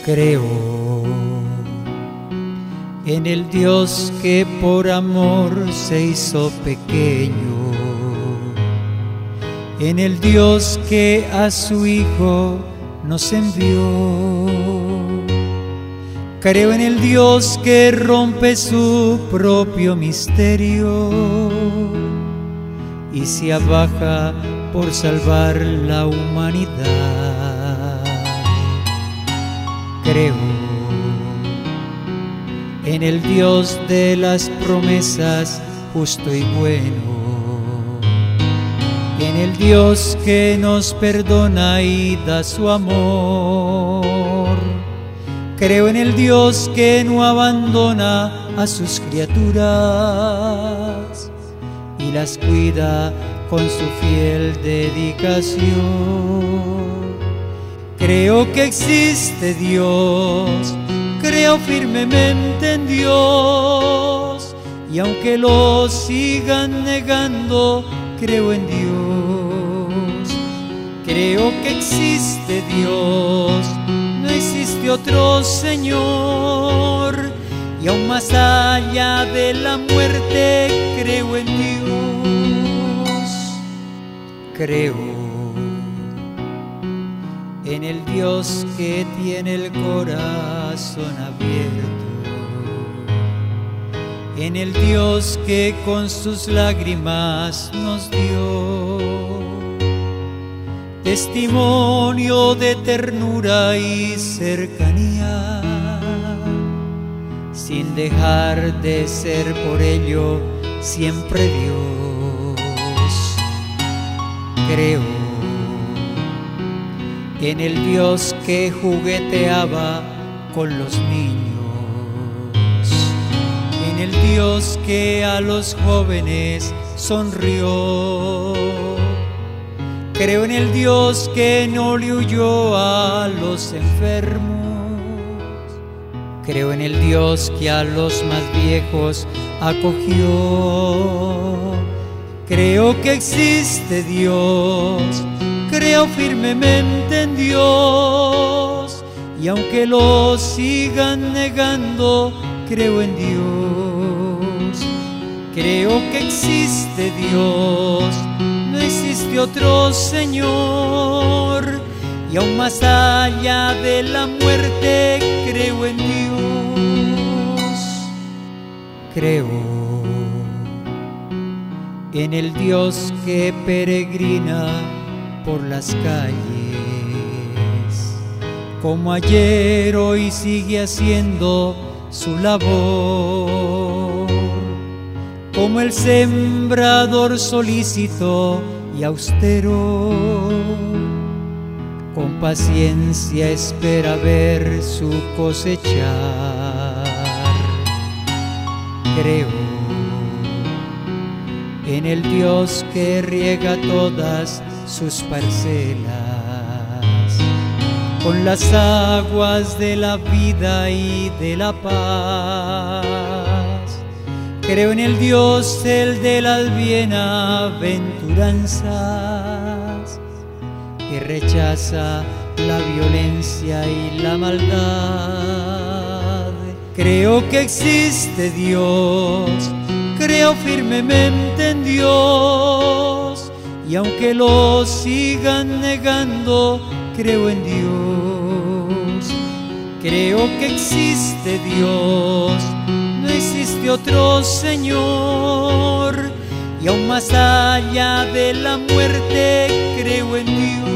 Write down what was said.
Creo en el Dios que por amor se hizo pequeño, en el Dios que a su Hijo nos envió. Creo en el Dios que rompe su propio misterio y se abaja por salvar la humanidad. Creo en el Dios de las promesas, justo y bueno, en el Dios que nos perdona y da su amor. Creo en el Dios que no abandona a sus criaturas y las cuida con su fiel dedicación. Creo que existe Dios, creo firmemente en Dios, y aunque lo sigan negando, creo en Dios. Creo que existe Dios, no existe otro Señor, y aún más allá de la muerte, creo en Dios. Creo en el Dios que tiene el corazón abierto, en el Dios que con sus lágrimas nos dio testimonio de ternura y cercanía, sin dejar de ser por ello siempre Dios. Creo en el Dios que jugueteaba con los niños, en el Dios que a los jóvenes sonrió. Creo en el Dios que no le huyó a los enfermos. Creo en el Dios que a los más viejos acogió. Creo que existe Dios, creo firmemente en Dios, y aunque lo sigan negando, creo en Dios. Creo que existe Dios, no existe otro Señor, y aún más allá de la muerte, creo en Dios. Creo en el Dios que peregrina por las calles, como ayer hoy sigue haciendo su labor, como el sembrador solícito y austero, con paciencia espera ver su cosechar. Creo en el Dios que riega todas sus parcelas con las aguas de la vida y de la paz. Creo en el Dios, el de las bienaventuranzas, que rechaza la violencia y la maldad. Creo que existe Dios, creo firmemente en Dios, y aunque lo sigan negando, creo en Dios. Creo que existe Dios, no existe otro Señor, y aún más allá de la muerte, creo en Dios.